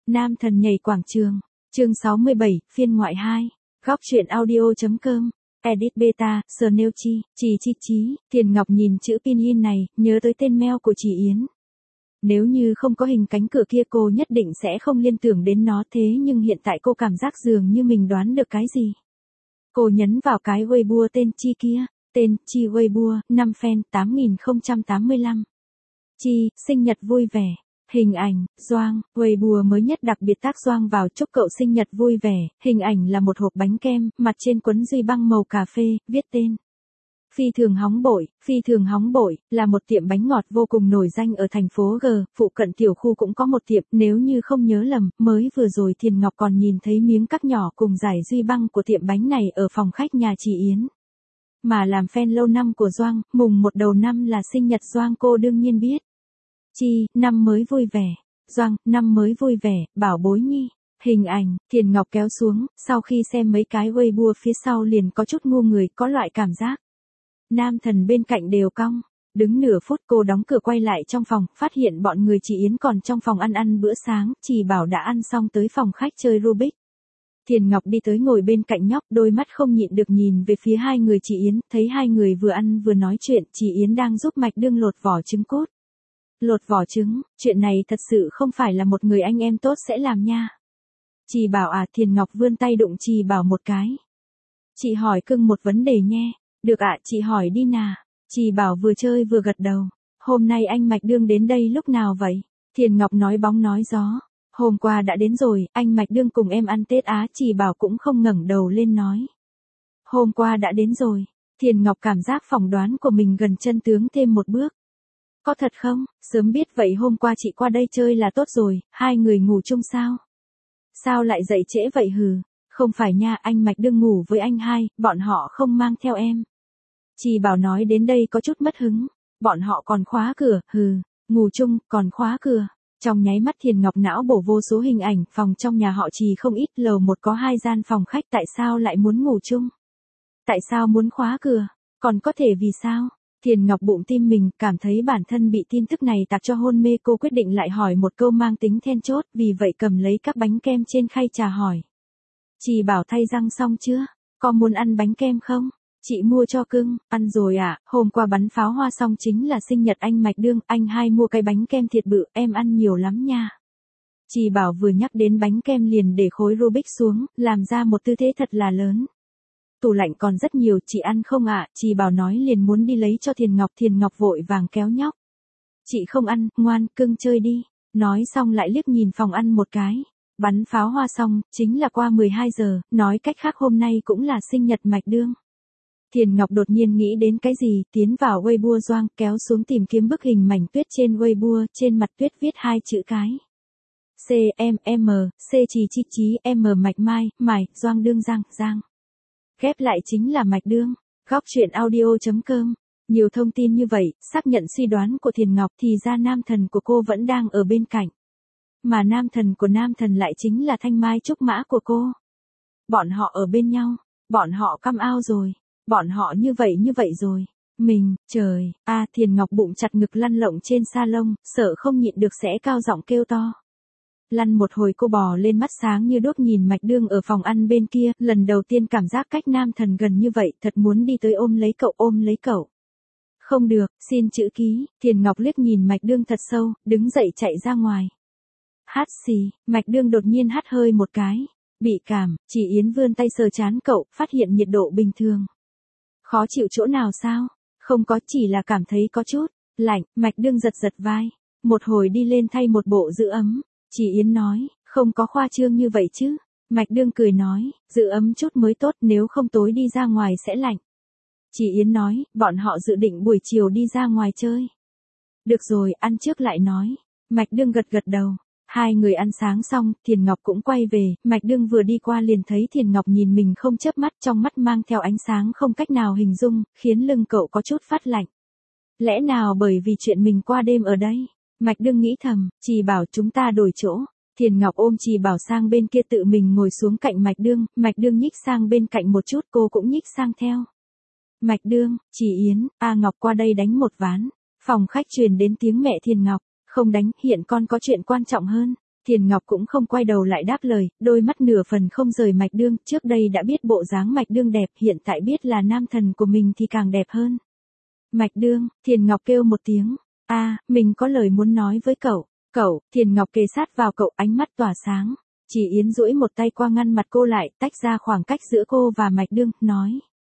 Nam thần nhảy quảng trường. Chương 67, phiên ngoại 2. Góc truyện audio.com. Edit beta, Snelchi, Chí. Thiền Ngọc nhìn chữ pinyin này, nhớ tới tên mail của chị Yến. Nếu như không có hình cánh cửa kia cô nhất định sẽ không liên tưởng đến nó, thế nhưng hiện tại cô cảm giác dường như mình đoán được cái gì. Cô nhấn vào cái Weibo tên Chi kia, tên Chi Weibo, 5 fan, 8085. Chi, sinh nhật vui vẻ. Hình ảnh, Doang, Weibo mới nhất đặc biệt tác Doang vào chúc cậu sinh nhật vui vẻ, hình ảnh là một hộp bánh kem, mặt trên quấn duy băng màu cà phê, viết tên. Phi thường hóng bội, là một tiệm bánh ngọt vô cùng nổi danh ở thành phố G, phụ cận tiểu khu cũng có một tiệm, nếu như không nhớ lầm, mới vừa rồi Thiền Ngọc còn nhìn thấy miếng cắt nhỏ cùng giải duy băng của tiệm bánh này ở phòng khách nhà chị Yến. Mà làm fan lâu năm của Doang, mùng 1 đầu năm là sinh nhật Doang cô đương nhiên biết. Chi, năm mới vui vẻ. Doang, năm mới vui vẻ, bảo bối nhi. Hình ảnh, Thiền Ngọc kéo xuống, sau khi xem mấy cái Weibo phía sau liền có chút ngu người, có loại cảm giác. Nam thần bên cạnh đều cong. Đứng nửa phút cô đóng cửa quay lại trong phòng, phát hiện bọn người chị Yến còn trong phòng ăn bữa sáng, chị bảo đã ăn xong tới phòng khách chơi Rubik. Thiền Ngọc đi tới ngồi bên cạnh nhóc, đôi mắt không nhịn được nhìn về phía hai người chị Yến, thấy hai người vừa ăn vừa nói chuyện, chị Yến đang giúp Mạch Đương lột vỏ trứng cút. Lột vỏ trứng, chuyện này thật sự không phải là một người anh em tốt sẽ làm nha. Chị bảo à, Thiền Ngọc vươn tay đụng chị bảo một cái. Chị hỏi cưng một vấn đề nhé. Được ạ, chị hỏi đi nà. Chị bảo vừa chơi vừa gật đầu. Hôm nay anh Mạch Đương đến đây lúc nào vậy? Thiền Ngọc nói bóng nói gió. Hôm qua đã đến rồi, anh Mạch Đương cùng em ăn Tết á, chị bảo cũng không ngẩng đầu lên nói. Hôm qua đã đến rồi. Thiền Ngọc cảm giác phỏng đoán của mình gần chân tướng thêm một bước. Có thật không? Sớm biết vậy hôm qua chị qua đây chơi là tốt rồi, hai người ngủ chung sao? Sao lại dậy trễ vậy hừ? Không phải nha, anh Mạch Đương ngủ với anh hai, bọn họ không mang theo em. Chị bảo nói đến đây có chút mất hứng, bọn họ còn khóa cửa, hừ, ngủ chung, còn khóa cửa. Trong nháy mắt Thiền Ngọc não bổ vô số hình ảnh, phòng trong nhà họ Trì không ít, lầu 1 có 2 gian phòng khách, tại sao lại muốn ngủ chung? Tại sao muốn khóa cửa? Còn có thể vì sao? Thiền Ngọc bụng tim mình, cảm thấy bản thân bị tin tức này tạc cho hôn mê, cô quyết định lại hỏi một câu mang tính then chốt, vì vậy cầm lấy các bánh kem trên khay trà hỏi. Chị bảo thay răng xong chưa? Có muốn ăn bánh kem không? Chị mua cho cưng, ăn rồi ạ, hôm qua bắn pháo hoa xong chính là sinh nhật anh Mạch Đương, anh hai mua cái bánh kem thiệt bự, em ăn nhiều lắm nha. Chị bảo vừa nhắc đến bánh kem liền để khối Rubik xuống, làm ra một tư thế thật là lớn. Tủ lạnh còn rất nhiều, chị ăn không ạ? Chị bảo nói liền muốn đi lấy cho Thiền Ngọc vội vàng kéo nhóc. Chị không ăn, ngoan, cưng chơi đi. Nói xong lại liếc nhìn phòng ăn một cái. Bắn pháo hoa xong, chính là qua 12 giờ, nói cách khác hôm nay cũng là sinh nhật Mạch Đương. Thiền Ngọc đột nhiên nghĩ đến cái gì, tiến vào Weibo Doang, kéo xuống tìm kiếm bức hình mảnh tuyết trên Weibo, trên mặt tuyết viết hai chữ cái. C Chí M Mạch Mai, Mài, Doang Đương Giang. Ghép lại chính là Mạch Đương. Góc truyện audio.com. Nhiều thông tin như vậy, xác nhận suy đoán của Thiền Ngọc thì ra nam thần của cô vẫn đang ở bên cạnh. Mà nam thần của nam thần lại chính là thanh mai trúc mã của cô. Bọn họ ở bên nhau, bọn họ come out rồi, bọn họ như vậy rồi. Mình, trời, Thiền Ngọc bụng chặt ngực lăn lộn trên salon, sợ không nhịn được sẽ cao giọng kêu to. Lăn một hồi cô bò lên mắt sáng như đuốc nhìn Mạch Đương ở phòng ăn bên kia, lần đầu tiên cảm giác cách nam thần gần như vậy, thật muốn đi tới ôm lấy cậu. Không được, xin chữ ký, Thiền Ngọc liếc nhìn Mạch Đương thật sâu, đứng dậy chạy ra ngoài. Hát xì, Mạch Đương đột nhiên hắt hơi một cái. Bị cảm, chị Yến vươn tay sờ trán cậu, phát hiện nhiệt độ bình thường. Khó chịu chỗ nào sao? Không có, chỉ là cảm thấy có chút lạnh. Mạch Đương giật vai. Một hồi đi lên thay một bộ giữ ấm. Chị Yến nói, không có khoa trương như vậy chứ. Mạch Đương cười nói, giữ ấm chút mới tốt, nếu không tối đi ra ngoài sẽ lạnh. Chị Yến nói, bọn họ dự định buổi chiều đi ra ngoài chơi. Được rồi, ăn trước lại nói. Mạch Đương gật đầu. Hai người ăn sáng xong, Thiền Ngọc cũng quay về, Mạch Đương vừa đi qua liền thấy Thiền Ngọc nhìn mình không chớp mắt, trong mắt mang theo ánh sáng không cách nào hình dung, khiến lưng cậu có chút phát lạnh. Lẽ nào bởi vì chuyện mình qua đêm ở đây? Mạch Đương nghĩ thầm, chị bảo chúng ta đổi chỗ. Thiền Ngọc ôm chị bảo sang bên kia tự mình ngồi xuống cạnh Mạch Đương nhích sang bên cạnh một chút, cô cũng nhích sang theo. Mạch Đương, chị Yến, Ngọc qua đây đánh một ván. Phòng khách truyền đến tiếng mẹ Thiền Ngọc. Không đánh, hiện con có chuyện quan trọng hơn. Thiền Ngọc cũng không quay đầu lại đáp lời, đôi mắt nửa phần không rời Mạch Đương, trước đây đã biết bộ dáng Mạch Đương đẹp, hiện tại biết là nam thần của mình thì càng đẹp hơn. Mạch Đương, Thiền Ngọc kêu một tiếng, mình có lời muốn nói với cậu. Cậu, Thiền Ngọc kề sát vào cậu, ánh mắt tỏa sáng. Chỉ Yến duỗi một tay qua ngăn mặt cô lại, tách ra khoảng cách giữa cô và Mạch Đương, nói.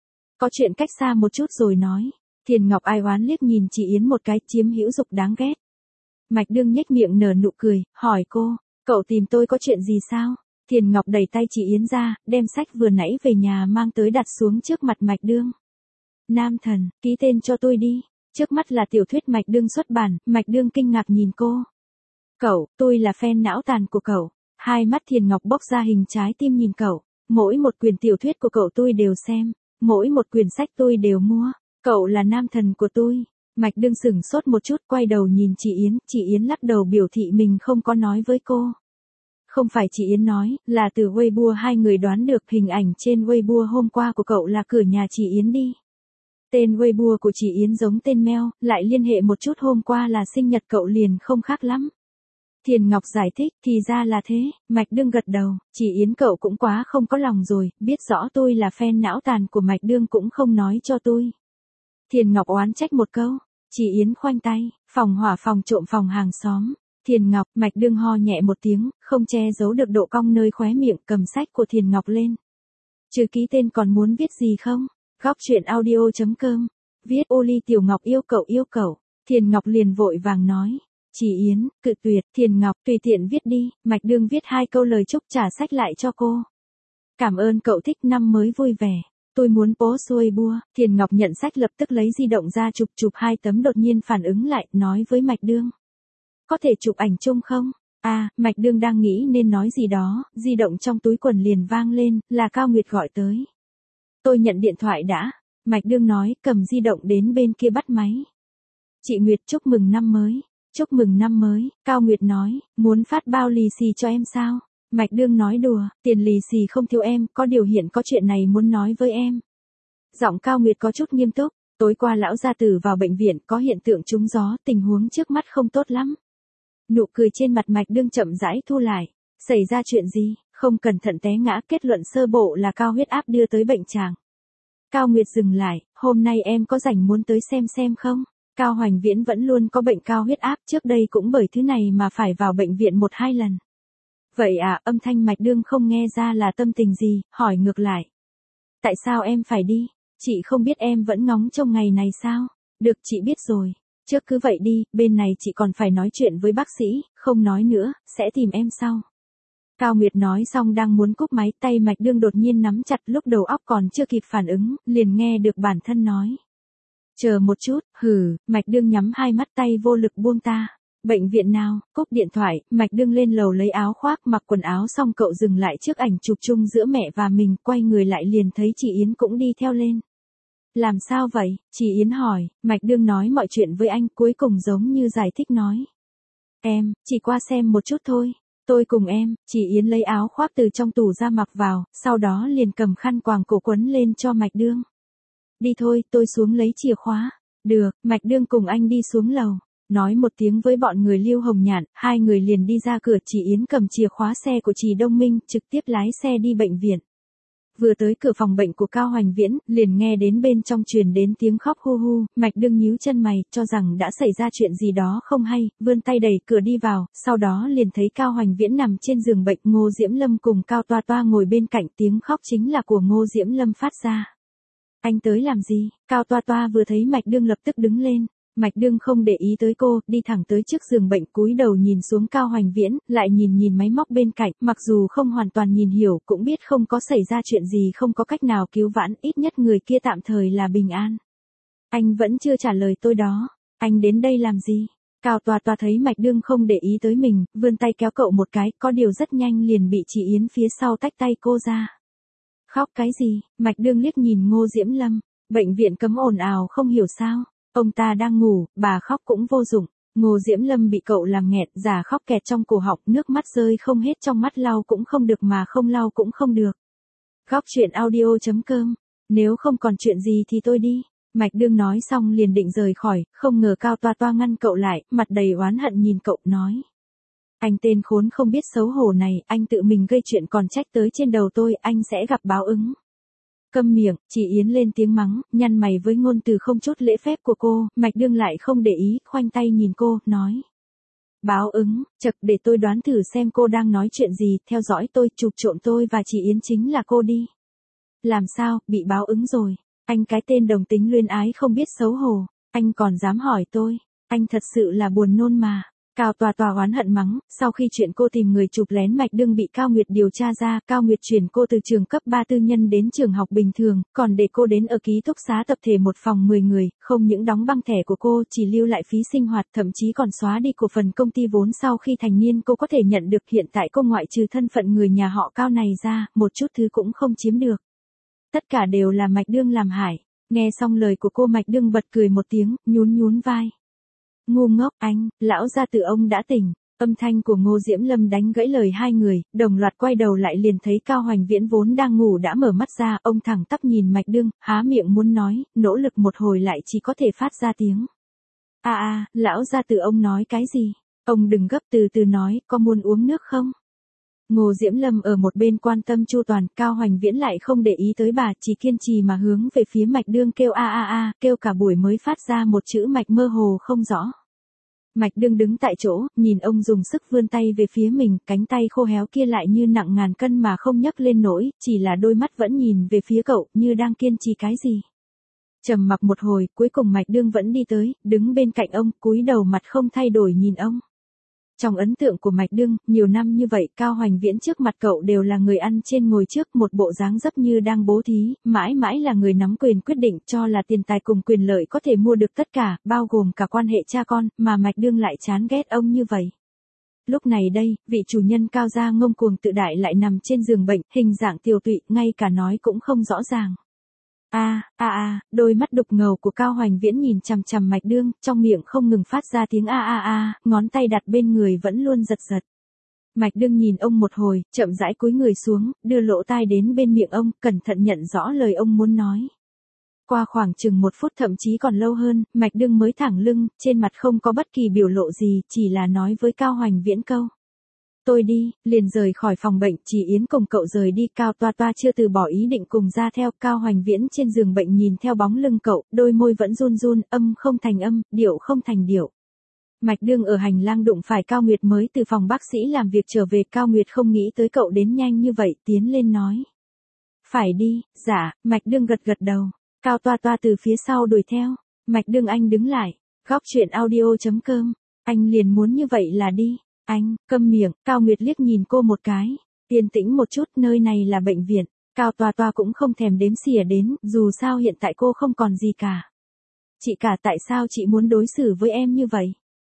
Có chuyện cách xa một chút rồi nói. Thiền Ngọc ai oán liếc nhìn chị Yến một cái, chiếm hữu dục đáng ghét. Mạch Đương nhếch miệng nở nụ cười, hỏi cô, cậu tìm tôi có chuyện gì sao? Thiền Ngọc đẩy tay chị Yến ra, đem sách vừa nãy về nhà mang tới đặt xuống trước mặt Mạch Đương. Nam thần, ký tên cho tôi đi. Trước mắt là tiểu thuyết Mạch Đương xuất bản, Mạch Đương kinh ngạc nhìn cô. Cậu, tôi là fan não tàn của cậu. Hai mắt Thiền Ngọc bốc ra hình trái tim nhìn cậu. Mỗi một quyển tiểu thuyết của cậu tôi đều xem. Mỗi một quyển sách tôi đều mua. Cậu là nam thần của tôi. Mạch Đương sửng sốt một chút, quay đầu nhìn chị Yến lắc đầu biểu thị mình không có nói với cô. Không phải chị Yến nói, là từ Weibo hai người đoán được hình ảnh trên Weibo hôm qua của cậu là cửa nhà chị Yến đi. Tên Weibo của chị Yến giống tên mail, lại liên hệ một chút hôm qua là sinh nhật cậu liền không khác lắm. Thiền Ngọc giải thích, thì ra là thế, Mạch Đương gật đầu, chị Yến cậu cũng quá không có lòng rồi, biết rõ tôi là fan não tàn của Mạch Đương cũng không nói cho tôi. Thiền Ngọc oán trách một câu, chị Yến khoanh tay, phòng hỏa phòng trộm phòng hàng xóm. Thiền Ngọc, Mạch Đương ho nhẹ một tiếng, không che giấu được độ cong nơi khóe miệng, cầm sách của Thiền Ngọc lên. Trừ ký tên còn muốn viết gì không? Góc truyện audio.com. Viết ô ly tiểu Ngọc yêu cậu. Thiền Ngọc liền vội vàng nói. Chị Yến, cự tuyệt, Thiền Ngọc, tùy tiện viết đi. Mạch Đương viết 2 câu lời chúc trả sách lại cho cô. Cảm ơn cậu, thích năm mới vui vẻ. Tôi muốn post Weibo. Thiền Ngọc nhận sách lập tức lấy di động ra chụp 2 tấm, đột nhiên phản ứng lại, nói với Mạch Đương. Có thể chụp ảnh chung không? Mạch Đương đang nghĩ nên nói gì đó, di động trong túi quần liền vang lên, là Cao Nguyệt gọi tới. Tôi nhận điện thoại đã. Mạch Đương nói, cầm di động đến bên kia bắt máy. Chị Nguyệt, chúc mừng năm mới. Chúc mừng năm mới. Cao Nguyệt nói, muốn phát bao lì xì cho em sao? Mạch Đương nói đùa, tiền lì xì không thiếu em, có điều hiện có chuyện này muốn nói với em. Giọng Cao Nguyệt có chút nghiêm túc, tối qua lão gia tử vào bệnh viện có hiện tượng trúng gió, tình huống trước mắt không tốt lắm. Nụ cười trên mặt Mạch Đương chậm rãi thu lại. Xảy ra chuyện gì? Không cẩn thận té ngã, kết luận sơ bộ là cao huyết áp đưa tới bệnh tràng. Cao Nguyệt dừng lại, hôm nay em có rảnh muốn tới xem không? Cao Hoành Viễn vẫn luôn có bệnh cao huyết áp, trước đây cũng bởi thứ này mà phải vào bệnh viện 1-2 lần. Vậy âm thanh Mạch Đương không nghe ra là tâm tình gì, hỏi ngược lại. Tại sao em phải đi? Chị không biết em vẫn ngóng trông ngày này sao? Được, chị biết rồi. Trước cứ vậy đi, bên này chị còn phải nói chuyện với bác sĩ, không nói nữa, sẽ tìm em sau. Cao Nguyệt nói xong đang muốn cúp máy, tay Mạch Đương đột nhiên nắm chặt, lúc đầu óc còn chưa kịp phản ứng, liền nghe được bản thân nói. Chờ một chút, Mạch Đương nhắm hai mắt, tay vô lực buông ta. Bệnh viện nào? Cúp điện thoại, Mạch Đương lên lầu lấy áo khoác, mặc quần áo xong cậu dừng lại trước ảnh chụp chung giữa mẹ và mình, quay người lại liền thấy chị Yến cũng đi theo lên. Làm sao vậy? Chị Yến hỏi. Mạch Đương nói mọi chuyện với anh, cuối cùng giống như giải thích nói. Em, chỉ qua xem một chút thôi. Tôi cùng em. Chị Yến lấy áo khoác từ trong tủ ra mặc vào, sau đó liền cầm khăn quàng cổ quấn lên cho Mạch Đương. Đi thôi, tôi xuống lấy chìa khóa. Được, Mạch Đương cùng anh đi xuống lầu. Nói một tiếng với bọn người Lưu Hồng Nhạn, hai người liền đi ra cửa. Chị Yến cầm chìa khóa xe của chị Đông Minh, trực tiếp lái xe đi bệnh viện. Vừa tới cửa phòng bệnh của Cao Hoành Viễn, liền nghe đến bên trong truyền đến tiếng khóc hu hu, Mạch Đương nhíu chân mày, cho rằng đã xảy ra chuyện gì đó không hay, vươn tay đẩy cửa đi vào, sau đó liền thấy Cao Hoành Viễn nằm trên giường bệnh, Ngô Diễm Lâm cùng Cao Toa Toa ngồi bên cạnh, tiếng khóc chính là của Ngô Diễm Lâm phát ra. Anh tới làm gì? Cao Toa Toa vừa thấy Mạch Đương lập tức đứng lên. Mạch Đương không để ý tới cô, đi thẳng tới trước giường bệnh, cúi đầu nhìn xuống Cao Hoành Viễn, lại nhìn máy móc bên cạnh, mặc dù không hoàn toàn nhìn hiểu, cũng biết không có xảy ra chuyện gì, không có cách nào cứu vãn, ít nhất người kia tạm thời là bình an. Anh vẫn chưa trả lời tôi đó. Anh đến đây làm gì? Cao Toa Toa thấy Mạch Đương không để ý tới mình, vươn tay kéo cậu một cái, có điều rất nhanh liền bị chị Yến phía sau tách tay cô ra. Khóc cái gì? Mạch Đương liếc nhìn Ngô Diễm Lâm. Bệnh viện cấm ồn ào không hiểu sao. Ông ta đang ngủ, bà khóc cũng vô dụng. Ngô Diễm Lâm bị cậu làm nghẹn, giả khóc kẹt trong cổ họng, nước mắt rơi không hết, trong mắt lau cũng không được mà không lau cũng không được. Góc truyện audio.com. Nếu không còn chuyện gì thì tôi đi. Mạch Đương nói xong liền định rời khỏi, không ngờ Cao Toa Toa ngăn cậu lại, mặt đầy oán hận nhìn cậu, nói. Anh tên khốn không biết xấu hổ này, anh tự mình gây chuyện còn trách tới trên đầu tôi, anh sẽ gặp báo ứng. Câm miệng, chị Yến lên tiếng mắng, nhăn mày với ngôn từ không chút lễ phép của cô, Mạch Đương lại không để ý, khoanh tay nhìn cô, nói. Báo ứng, chật để tôi đoán thử xem cô đang nói chuyện gì, theo dõi tôi, chụp trộm tôi và chị Yến chính là cô đi. Làm sao, bị báo ứng rồi, anh cái tên đồng tính luyến ái không biết xấu hổ, anh còn dám hỏi tôi, anh thật sự là buồn nôn mà. Cao Tòa Tòa oán hận mắng, sau khi chuyện cô tìm người chụp lén Mạch Đương bị Cao Nguyệt điều tra ra, Cao Nguyệt chuyển cô từ trường cấp 3 tư nhân đến trường học bình thường, còn để cô đến ở ký túc xá tập thể một phòng 10 người, không những đóng băng thẻ của cô, chỉ lưu lại phí sinh hoạt, thậm chí còn xóa đi cổ phần công ty vốn sau khi thành niên cô có thể nhận được. Hiện tại cô ngoại trừ thân phận người nhà họ Cao này ra, một chút thứ cũng không chiếm được. Tất cả đều là Mạch Đương làm hại. Nghe xong lời của cô, Mạch Đương bật cười một tiếng, nhún vai. Ngu ngốc anh, lão gia tử ông đã tỉnh. Âm thanh của Ngô Diễm Lâm đánh gãy lời hai người, đồng loạt quay đầu lại liền thấy Cao Hoành Viễn vốn đang ngủ đã mở mắt ra, ông thẳng tắp nhìn Mạch Đương, há miệng muốn nói, nỗ lực một hồi lại chỉ có thể phát ra tiếng. Lão gia tử ông nói cái gì? Ông đừng gấp, từ từ nói, có muốn uống nước không? Ngô Diễm Lâm ở một bên quan tâm chu toàn, Cao Hoành Viễn lại không để ý tới bà, chỉ kiên trì mà hướng về phía Mạch Đương kêu kêu cả buổi mới phát ra một chữ mạch mơ hồ không rõ. Mạch Đương đứng tại chỗ, nhìn ông dùng sức vươn tay về phía mình, cánh tay khô héo kia lại như nặng ngàn cân mà không nhấc lên nổi, chỉ là đôi mắt vẫn nhìn về phía cậu, như đang kiên trì cái gì. Trầm mặc một hồi, cuối cùng Mạch Đương vẫn đi tới, đứng bên cạnh ông, cúi đầu mặt không thay đổi nhìn ông. Trong ấn tượng của Mạch Đương, nhiều năm như vậy, Cao Hoành Viễn trước mặt cậu đều là người ăn trên ngồi trước, một bộ dáng dấp như đang bố thí, mãi mãi là người nắm quyền quyết định, cho là tiền tài cùng quyền lợi có thể mua được tất cả, bao gồm cả quan hệ cha con, mà Mạch Đương lại chán ghét ông như vậy. Lúc này đây, vị chủ nhân cao gia ngông cuồng tự đại lại nằm trên giường bệnh, hình dạng tiều tụy, ngay cả nói cũng không rõ ràng. Đôi mắt đục ngầu của Cao Hoành Viễn nhìn chằm chằm Mạch Đương, trong miệng không ngừng phát ra tiếng ngón tay đặt bên người vẫn luôn giật giật. Mạch Đương nhìn ông một hồi, chậm rãi cúi người xuống, đưa lỗ tai đến bên miệng ông, cẩn thận nhận rõ lời ông muốn nói. Qua khoảng chừng 1 phút thậm chí còn lâu hơn, Mạch Đương mới thẳng lưng, trên mặt không có bất kỳ biểu lộ gì, chỉ là nói với Cao Hoành Viễn câu. Tôi đi, liền rời khỏi phòng bệnh, chỉ Yến cùng cậu rời đi, Cao Toa Toa chưa từ bỏ ý định cùng ra theo. Cao Hoành Viễn trên giường bệnh nhìn theo bóng lưng cậu, đôi môi vẫn run run, âm không thành âm, điệu không thành điệu. Mạch Đương ở hành lang đụng phải Cao Nguyệt mới từ phòng bác sĩ làm việc trở về, Cao Nguyệt không nghĩ tới cậu đến nhanh như vậy, tiến lên nói. Phải đi, dạ, Mạch Đương gật gật đầu. Cao Toa Toa từ phía sau đuổi theo. Mạch Đương anh đứng lại. Góc truyện audio.com. Anh liền muốn như vậy là đi. Anh, câm miệng. Cao Nguyệt liếc nhìn cô một cái. Yên tĩnh một chút, nơi này là bệnh viện. Cao Toa Toa cũng không thèm đếm xỉa đến, dù sao hiện tại cô không còn gì cả. Chị cả, tại sao chị muốn đối xử với em như vậy?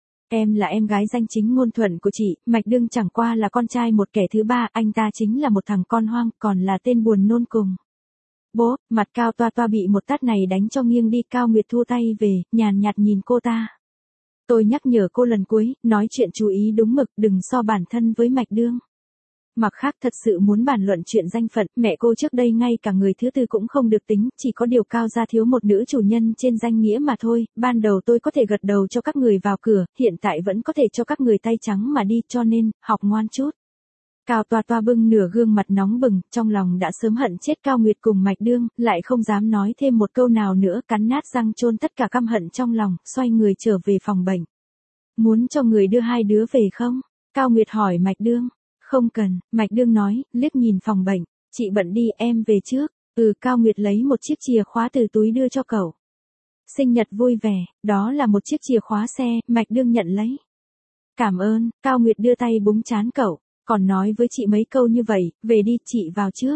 Em là em gái danh chính ngôn thuận của chị, Mạch Đương chẳng qua là con trai một kẻ thứ ba, anh ta chính là một thằng con hoang, còn là tên buồn nôn cùng. Bố, mặt Cao Toa Toa bị một tát này đánh cho nghiêng đi. Cao Nguyệt thu tay về, nhàn nhạt nhìn cô ta. Tôi nhắc nhở cô lần cuối, nói chuyện chú ý đúng mực, đừng so bản thân với Mạch Đương. Mặc khác thật sự muốn bàn luận chuyện danh phận, mẹ cô trước đây ngay cả người thứ tư cũng không được tính, chỉ có điều Cao gia thiếu một nữ chủ nhân trên danh nghĩa mà thôi, ban đầu tôi có thể gật đầu cho các người vào cửa, hiện tại vẫn có thể cho các người tay trắng mà đi, cho nên, học ngoan chút. Cao Toa Toa bưng nửa gương mặt nóng bừng, trong lòng đã sớm hận chết Cao Nguyệt cùng Mạch Đương, lại không dám nói thêm một câu nào nữa, cắn nát răng chôn tất cả căm hận trong lòng, xoay người trở về phòng bệnh. Muốn cho người đưa hai đứa về không? Cao Nguyệt hỏi Mạch Đương. Không cần, Mạch Đương nói, liếc nhìn phòng bệnh. Chị bận đi, em về trước. Cao Nguyệt lấy một chiếc chìa khóa từ túi đưa cho cậu. Sinh nhật vui vẻ, đó là một chiếc chìa khóa xe, Mạch Đương nhận lấy. Cảm ơn, Cao Nguyệt đưa tay búng trán cậu. Còn nói với chị mấy câu như vậy, về đi, chị vào trước.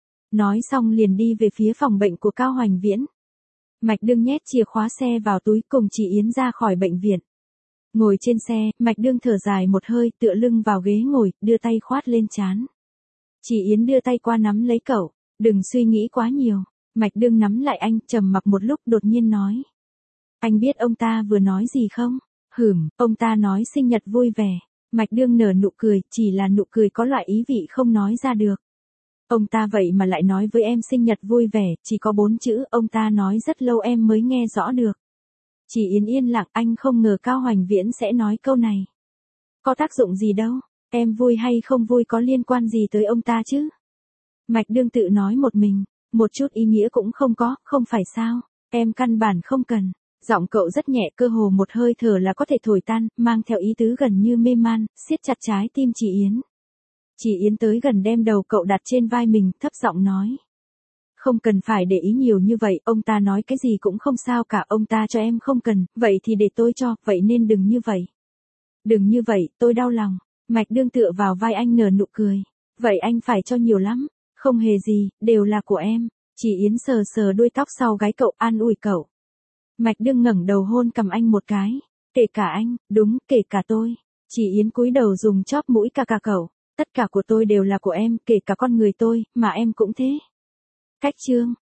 Nói xong liền đi về phía phòng bệnh của Cao Hoành Viễn. Mạch Đương nhét chìa khóa xe vào túi cùng chị Yến ra khỏi bệnh viện. Ngồi trên xe, Mạch Đương thở dài một hơi, tựa lưng vào ghế ngồi, đưa tay khoát lên trán. Chị Yến đưa tay qua nắm lấy cậu. Đừng suy nghĩ quá nhiều. Mạch Đương nắm lại anh, trầm mặc một lúc đột nhiên nói. Anh biết ông ta vừa nói gì không? Ông ta nói sinh nhật vui vẻ. Mạch Đương nở nụ cười, chỉ là nụ cười có loại ý vị không nói ra được. Ông ta vậy mà lại nói với em sinh nhật vui vẻ, chỉ có 4 chữ, ông ta nói rất lâu em mới nghe rõ được. Chị Yến yên lặng, anh không ngờ Cao Hoành Viễn sẽ nói câu này. có tác dụng gì đâu, em vui hay không vui có liên quan gì tới ông ta chứ. Mạch Đương tự nói một mình, một chút ý nghĩa cũng không có, không phải sao, em căn bản không cần. Giọng cậu rất nhẹ, cơ hồ một hơi thở là có thể thổi tan, mang theo ý tứ gần như mê man, siết chặt trái tim chị Yến. Chị Yến tới gần đem đầu cậu đặt trên vai mình, thấp giọng nói. Không cần phải để ý nhiều như vậy, ông ta nói cái gì cũng không sao cả, ông ta cho em không cần, vậy thì để tôi cho, vậy nên đừng như vậy. Đừng như vậy, tôi đau lòng. Mạch Đương tựa vào vai anh nở nụ cười. Vậy anh phải cho nhiều lắm. Không hề gì, đều là của em. Chị Yến sờ sờ đuôi tóc sau gáy cậu, an ủi cậu. Mạch Đương ngẩng đầu hôn cằm anh một cái. Kể cả anh, đúng, kể cả tôi. Chị Yến cúi đầu dùng chóp mũi cà cậu. Tất cả của tôi đều là của em, kể cả con người tôi, mà em cũng thế. Cách chương.